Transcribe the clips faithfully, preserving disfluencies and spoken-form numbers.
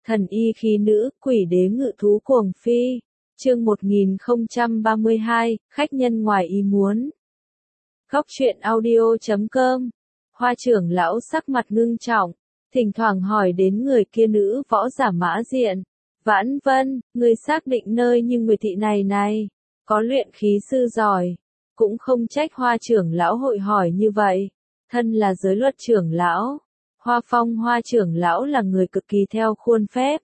Thần y khí nữ, quỷ đế ngự thú cuồng phi. Chương một nghìn không trăm ba mươi hai, khách nhân ngoài ý muốn. Góc truyện audio chấm com. Hoa trưởng lão sắc mặt ngưng trọng, thỉnh thoảng hỏi đến người kia nữ võ giả Mã Diện. Vãn Vân, người xác định nơi như Nguyệt thị này này, có luyện khí sư giỏi. Cũng không trách Hoa trưởng lão hội hỏi như vậy. Thân là giới luật trưởng lão. Hoa Phong Hoa trưởng lão là người cực kỳ theo khuôn phép.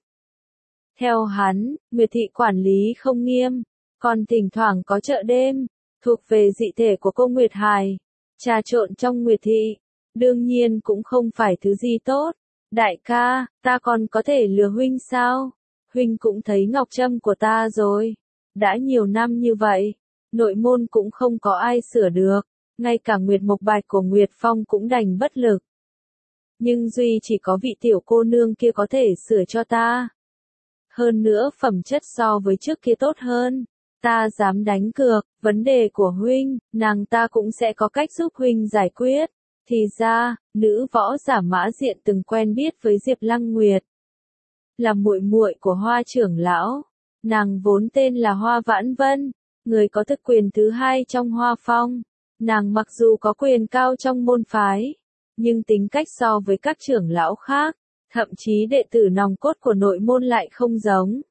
Theo hắn, Nguyệt thị quản lý không nghiêm, còn thỉnh thoảng có chợ đêm, thuộc về dị thể của cô Nguyệt Hài. Trà trộn trong Nguyệt thị, đương nhiên cũng không phải thứ gì tốt. Đại ca, ta còn có thể lừa huynh sao? Huynh cũng thấy ngọc trâm của ta rồi. Đã nhiều năm như vậy, nội môn cũng không có ai sửa được, ngay cả Nguyệt Mộc Bạch của Nguyệt Phong cũng đành bất lực. Nhưng duy chỉ có vị tiểu cô nương kia có thể sửa cho ta. Hơn nữa phẩm chất so với trước kia tốt hơn. Ta dám đánh cược, vấn đề của huynh, nàng ta cũng sẽ có cách giúp huynh giải quyết. Thì ra, nữ võ giả Mã Diện từng quen biết với Diệp Lăng Nguyệt. Là muội muội của Hoa trưởng lão. Nàng vốn tên là Hoa Vãn Vân, người có thực quyền thứ hai trong Hoa Phong. Nàng mặc dù có quyền cao trong môn phái, nhưng tính cách so với các trưởng lão khác, thậm chí đệ tử nòng cốt của nội môn lại không giống.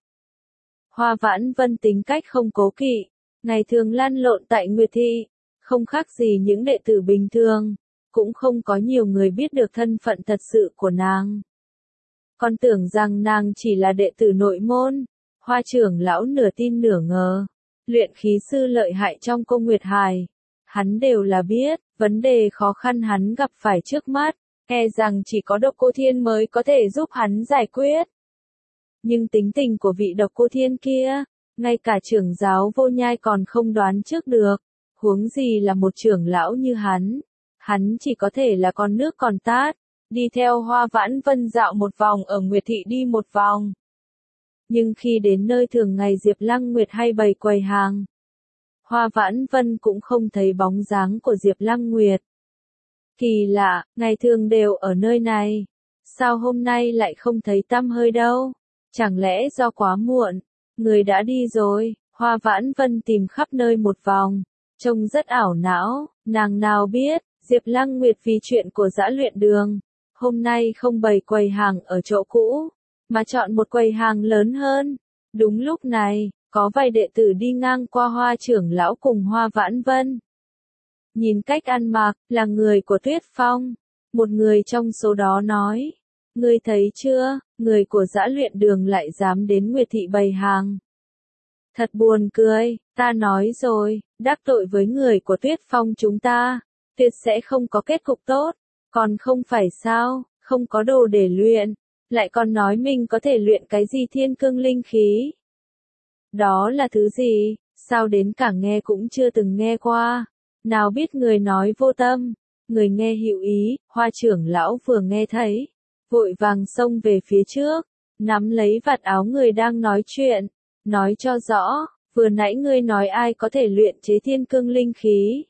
Hoa Vãn Vân tính cách không cố kỵ, ngày thường lăn lộn tại Nguyệt thị, không khác gì những đệ tử bình thường, cũng không có nhiều người biết được thân phận thật sự của nàng. Còn tưởng rằng nàng chỉ là đệ tử nội môn, Hoa trưởng lão nửa tin nửa ngờ, luyện khí sư lợi hại trong cô Nguyệt Hài. Hắn đều là biết, vấn đề khó khăn hắn gặp phải trước mắt, e rằng chỉ có Độc Cô Thiên mới có thể giúp hắn giải quyết. Nhưng tính tình của vị Độc Cô Thiên kia, ngay cả trưởng giáo Vô Nhai còn không đoán trước được, huống gì là một trưởng lão như hắn. Hắn chỉ có thể là con nước còn tát, đi theo Hoa Vãn Vân dạo một vòng ở Nguyệt thị đi một vòng. Nhưng khi đến nơi thường ngày Diệp Lăng Nguyệt hay bày quầy hàng, Hoa Vãn Vân cũng không thấy bóng dáng của Diệp Lăng Nguyệt. Kỳ lạ, ngày thường đều ở nơi này, sao hôm nay lại không thấy tăm hơi đâu? Chẳng lẽ do quá muộn, người đã đi rồi? Hoa Vãn Vân tìm khắp nơi một vòng, trông rất ảo não, nàng nào biết, Diệp Lăng Nguyệt vì chuyện của Dã Luyện Đường, hôm nay không bày quầy hàng ở chỗ cũ, mà chọn một quầy hàng lớn hơn. Đúng lúc này, có vài đệ tử đi ngang qua Hoa trưởng lão cùng Hoa Vãn Vân. Nhìn cách ăn mặc, là người của Tuyết Phong. Một người trong số đó nói, ngươi thấy chưa, người của Dã Luyện Đường lại dám đến Nguyệt thị bày hàng. Thật buồn cười, ta nói rồi, đắc tội với người của Tuyết Phong chúng ta, tuyệt sẽ không có kết cục tốt. Còn không phải sao, không có đồ để luyện, lại còn nói mình có thể luyện cái gì thiên cương linh khí. Đó là thứ gì, sao đến cả nghe cũng chưa từng nghe qua. Nào biết người nói vô tâm, người nghe hữu ý. Hoa trưởng lão vừa nghe thấy, vội vàng xông về phía trước, nắm lấy vạt áo người đang nói chuyện, nói cho rõ, vừa nãy ngươi nói ai có thể luyện chế thiên cương linh khí.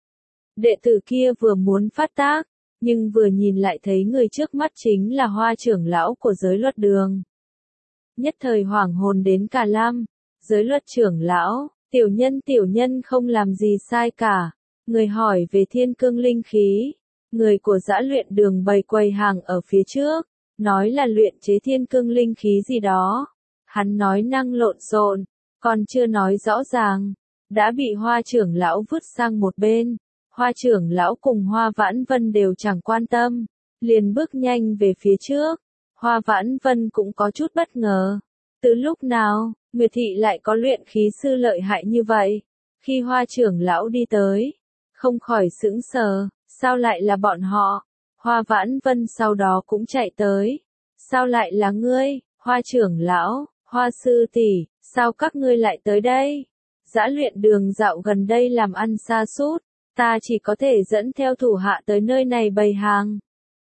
Đệ tử kia vừa muốn phát tác, nhưng vừa nhìn lại thấy người trước mắt chính là Hoa trưởng lão của giới luật đường. Nhất thời hoảng hồn đến cả lam, giới luật trưởng lão, tiểu nhân tiểu nhân không làm gì sai cả. Người hỏi về thiên cương linh khí, người của Dã Luyện Đường bày quầy hàng ở phía trước, nói là luyện chế thiên cương linh khí gì đó. Hắn nói năng lộn xộn, còn chưa nói rõ ràng, đã bị Hoa trưởng lão vứt sang một bên. Hoa trưởng lão cùng Hoa Vãn Vân đều chẳng quan tâm, liền bước nhanh về phía trước. Hoa Vãn Vân cũng có chút bất ngờ, từ lúc nào Nguyệt thị lại có luyện khí sư lợi hại như vậy? Khi Hoa trưởng lão đi tới, không khỏi sững sờ, sao lại là bọn họ? Hoa Vãn Vân sau đó cũng chạy tới, sao lại là ngươi? Hoa trưởng lão, Hoa sư tỷ, sao các ngươi lại tới đây? Dã Luyện Đường dạo gần đây làm ăn sa sút, ta chỉ có thể dẫn theo thủ hạ tới nơi này bày hàng.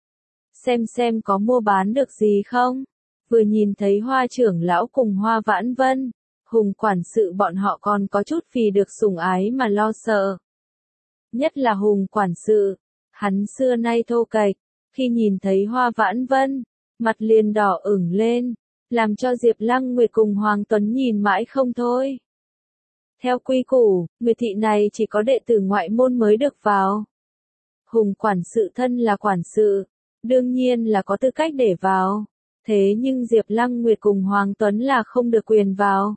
Xem xem có mua bán được gì không? Vừa nhìn thấy Hoa trưởng lão cùng Hoa Vãn Vân, Hùng quản sự bọn họ còn có chút vì được sủng ái mà lo sợ. Nhất là Hùng quản sự, hắn xưa nay thô kệch, khi nhìn thấy Hoa Vãn Vân, mặt liền đỏ ửng lên, làm cho Diệp Lăng Nguyệt cùng Hoàng Tuấn nhìn mãi không thôi. Theo quy củ, Nguyệt thị này chỉ có đệ tử ngoại môn mới được vào. Hùng quản sự thân là quản sự, đương nhiên là có tư cách để vào. Thế nhưng Diệp Lăng Nguyệt cùng Hoàng Tuấn là không được quyền vào.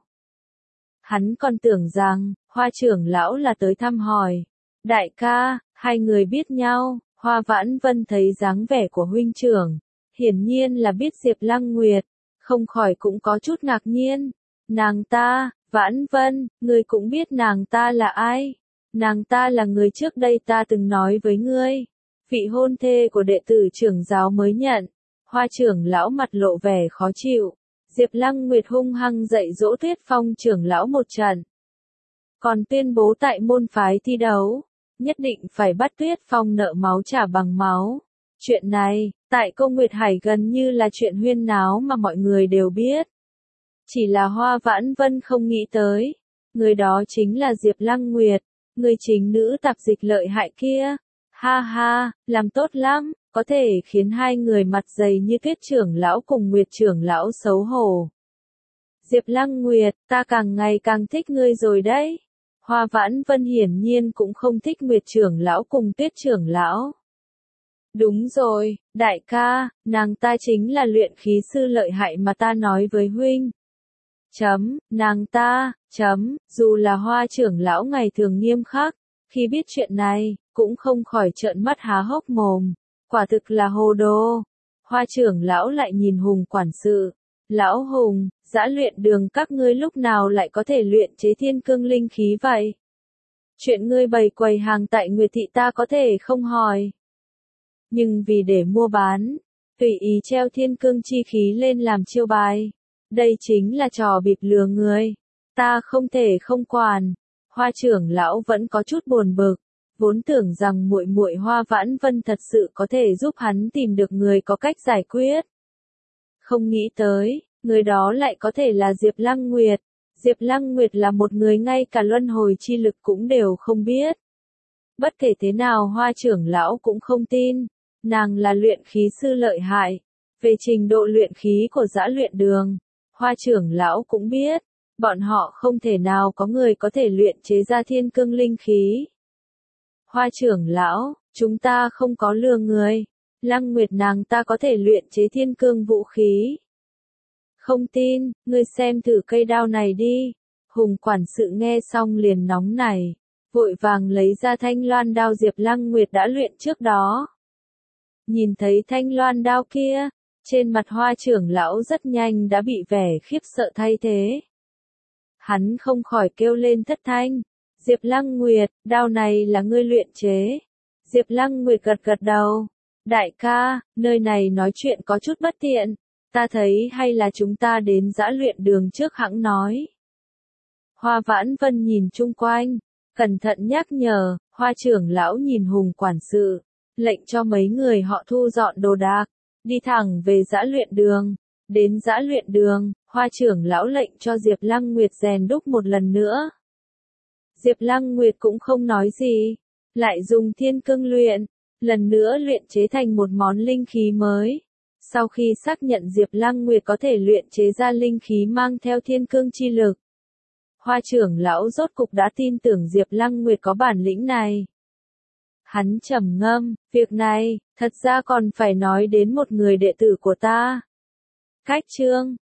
Hắn còn tưởng rằng, Hoa trưởng lão là tới thăm hỏi. Đại ca, hai người biết nhau, Hoa Vãn Vân thấy dáng vẻ của huynh trưởng. Hiển nhiên là biết Diệp Lăng Nguyệt, không khỏi cũng có chút ngạc nhiên. Nàng ta, Vãn Vân, ngươi cũng biết nàng ta là ai? Nàng ta là người trước đây ta từng nói với ngươi. Vị hôn thê của đệ tử trưởng giáo mới nhận. Hoa trưởng lão mặt lộ vẻ khó chịu. Diệp Lăng Nguyệt hung hăng dạy dỗ Tuyết Phong trưởng lão một trận. Còn tuyên bố tại môn phái thi đấu, nhất định phải bắt Tuyết Phong nợ máu trả bằng máu. Chuyện này, tại Công Nguyệt Hải gần như là chuyện huyên náo mà mọi người đều biết. Chỉ là Hoa Vãn Vân không nghĩ tới. Người đó chính là Diệp Lăng Nguyệt, người chính nữ tạp dịch lợi hại kia. Ha ha, làm tốt lắm, có thể khiến hai người mặt dày như Tuyết trưởng lão cùng Nguyệt trưởng lão xấu hổ. Diệp Lăng Nguyệt, ta càng ngày càng thích ngươi rồi đấy. Hoa Vãn Vân hiển nhiên cũng không thích Nguyệt trưởng lão cùng Tuyết trưởng lão. Đúng rồi, đại ca, nàng ta chính là luyện khí sư lợi hại mà ta nói với huynh. Chấm, nàng ta, chấm, dù là Hoa trưởng lão ngày thường nghiêm khắc, khi biết chuyện này, cũng không khỏi trợn mắt há hốc mồm. Quả thực là hồ đồ. Hoa trưởng lão lại nhìn Hùng quản sự. Lão Hùng, dã luyện đường các ngươi lúc nào lại có thể luyện chế thiên cương linh khí vậy? Chuyện ngươi bày quầy hàng tại Nguyệt thị ta có thể không hỏi. Nhưng vì để mua bán, tùy ý treo thiên cương chi khí lên làm chiêu bài. Đây chính là trò bịp lừa người. Ta không thể không quản. Hoa trưởng lão vẫn có chút buồn bực. Vốn tưởng rằng muội muội Hoa Vãn Vân thật sự có thể giúp hắn tìm được người có cách giải quyết. Không nghĩ tới, người đó lại có thể là Diệp Lăng Nguyệt. Diệp Lăng Nguyệt là một người ngay cả luân hồi chi lực cũng đều không biết. Bất kể thế nào Hoa trưởng lão cũng không tin. Nàng là luyện khí sư lợi hại. Về trình độ luyện khí của dã luyện đường, Hoa trưởng lão cũng biết. Bọn họ không thể nào có người có thể luyện chế ra thiên cương linh khí. Hoa trưởng lão, chúng ta không có lừa người. Lăng Nguyệt nàng ta có thể luyện chế thiên cương vũ khí. Không tin, ngươi xem thử cây đao này đi. Hùng quản sự nghe xong liền nóng nảy, vội vàng lấy ra thanh loan đao Diệp Lăng Nguyệt đã luyện trước đó. Nhìn thấy thanh loan đao kia, trên mặt Hoa trưởng lão rất nhanh đã bị vẻ khiếp sợ thay thế. Hắn không khỏi kêu lên thất thanh. Diệp Lăng Nguyệt, đao này là ngươi luyện chế. Diệp Lăng Nguyệt gật gật đầu. Đại ca, nơi này nói chuyện có chút bất tiện. Ta thấy hay là chúng ta đến dã luyện đường trước hẵng nói. Hoa Vãn Vân nhìn chung quanh, cẩn thận nhắc nhở. Hoa trưởng lão nhìn Hùng quản sự, lệnh cho mấy người họ thu dọn đồ đạc, đi thẳng về dã luyện đường. Đến dã luyện đường, Hoa trưởng lão lệnh cho Diệp Lăng Nguyệt rèn đúc một lần nữa. Diệp Lăng Nguyệt cũng không nói gì, lại dùng thiên cương luyện, lần nữa luyện chế thành một món linh khí mới. Sau khi xác nhận Diệp Lăng Nguyệt có thể luyện chế ra linh khí mang theo thiên cương chi lực, Hoa trưởng lão rốt cục đã tin tưởng Diệp Lăng Nguyệt có bản lĩnh này. Hắn trầm ngâm, việc này, thật ra còn phải nói đến một người đệ tử của ta. Cách chương